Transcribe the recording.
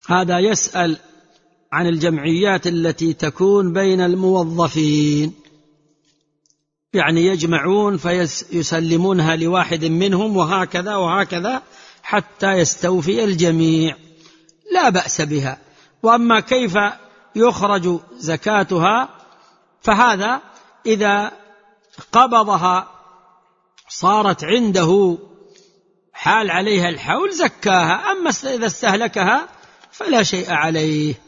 هذا يسأل عن الجمعيات التي تكون بين الموظفين، يعني يجمعون فيسلمونها لواحد منهم وهكذا وهكذا حتى يستوفي الجميع، لا بأس بها. وأما كيف يخرج زكاتها فهذا إذا قبضها صارت عنده حال عليها الحول زكاها، أما إذا استهلكها فلا شيء عليه.